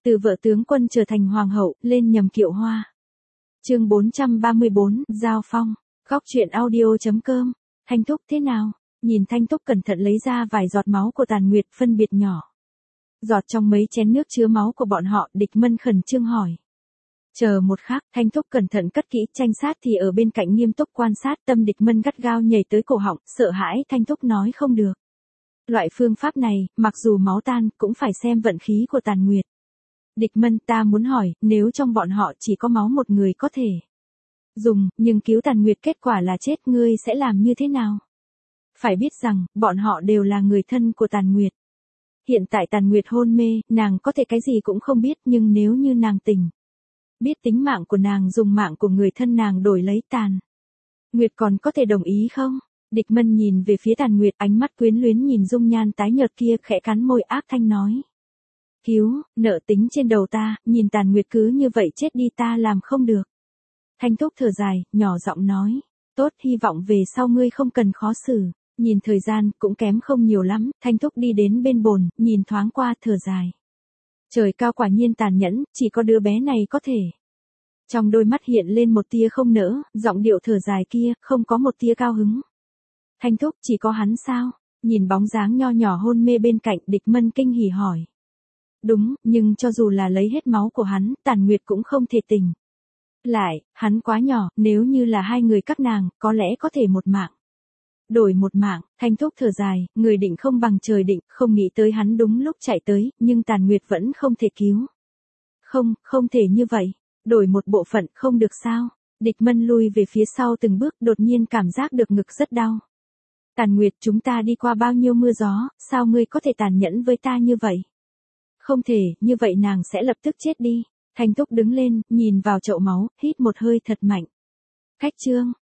Từ vợ tướng quân trở thành hoàng hậu, lên nhầm kiệu hoa. Chương 434, Giao phong. Góc truyện audio.com. Thanh Thúc thế nào? Nhìn Thanh Thúc cẩn thận lấy ra vài giọt máu của Tàn Nguyệt, phân biệt nhỏ giọt trong mấy chén nước chứa máu của bọn họ. Địch Mân khẩn trương hỏi. Chờ một khắc, Thanh Thúc cẩn thận cất kỹ, Tranh Sát thì ở bên cạnh nghiêm túc quan sát. Tâm Địch Mân gắt gao nhảy tới cổ họng, sợ hãi. Thanh Thúc nói không được. Loại phương pháp này, mặc dù máu tan, cũng phải xem vận khí của Tàn Nguyệt. Địch Mân, ta muốn hỏi, nếu trong bọn họ chỉ có máu một người có thể dùng, nhưng cứu Tàn Nguyệt kết quả là chết, ngươi sẽ làm như thế nào? Phải biết rằng, bọn họ đều là người thân của Tàn Nguyệt. Hiện tại Tàn Nguyệt hôn mê, nàng có thể cái gì cũng không biết, nhưng nếu như nàng tỉnh, biết tính mạng của nàng, dùng mạng của người thân nàng đổi lấy Tàn Nguyệt, còn có thể đồng ý không? Địch Mân nhìn về phía Tàn Nguyệt, ánh mắt quyến luyến nhìn dung nhan tái nhợt kia, khẽ cắn môi ác thanh nói. Cứu, nợ tính trên đầu ta, nhìn Tàn Nguyệt cứ như vậy chết đi ta làm không được. Thanh Thúc thở dài, nhỏ giọng nói. Tốt, hy vọng về sau ngươi không cần khó xử. Nhìn thời gian, cũng kém không nhiều lắm. Thanh Thúc đi đến bên bồn, nhìn thoáng qua, thở dài. Trời cao quả nhiên tàn nhẫn, chỉ có đứa bé này có thể. Trong đôi mắt hiện lên một tia không nỡ, giọng điệu thở dài kia, không có một tia cao hứng. Thanh Thúc, chỉ có hắn sao? Nhìn bóng dáng nho nhỏ hôn mê bên cạnh, Địch Mân kinh hỉ hỏi. Đúng, nhưng cho dù là lấy hết máu của hắn, Tàn Nguyệt cũng không thể tỉnh lại, hắn quá nhỏ, nếu như là hai người các nàng, có lẽ có thể một mạng đổi một mạng. Thanh Thúc thở dài, người định không bằng trời định, không nghĩ tới hắn đúng lúc chạy tới, nhưng Tàn Nguyệt vẫn không thể cứu. Không thể như vậy, đổi một bộ phận không được sao? Địch Mân lui về phía sau từng bước, đột nhiên cảm giác được ngực rất đau. Tàn Nguyệt, chúng ta đi qua bao nhiêu mưa gió, sao ngươi có thể tàn nhẫn với ta như vậy? Không thể, như vậy nàng sẽ lập tức chết đi. Thanh Thúc đứng lên, nhìn vào chậu máu, hít một hơi thật mạnh. Khách trương,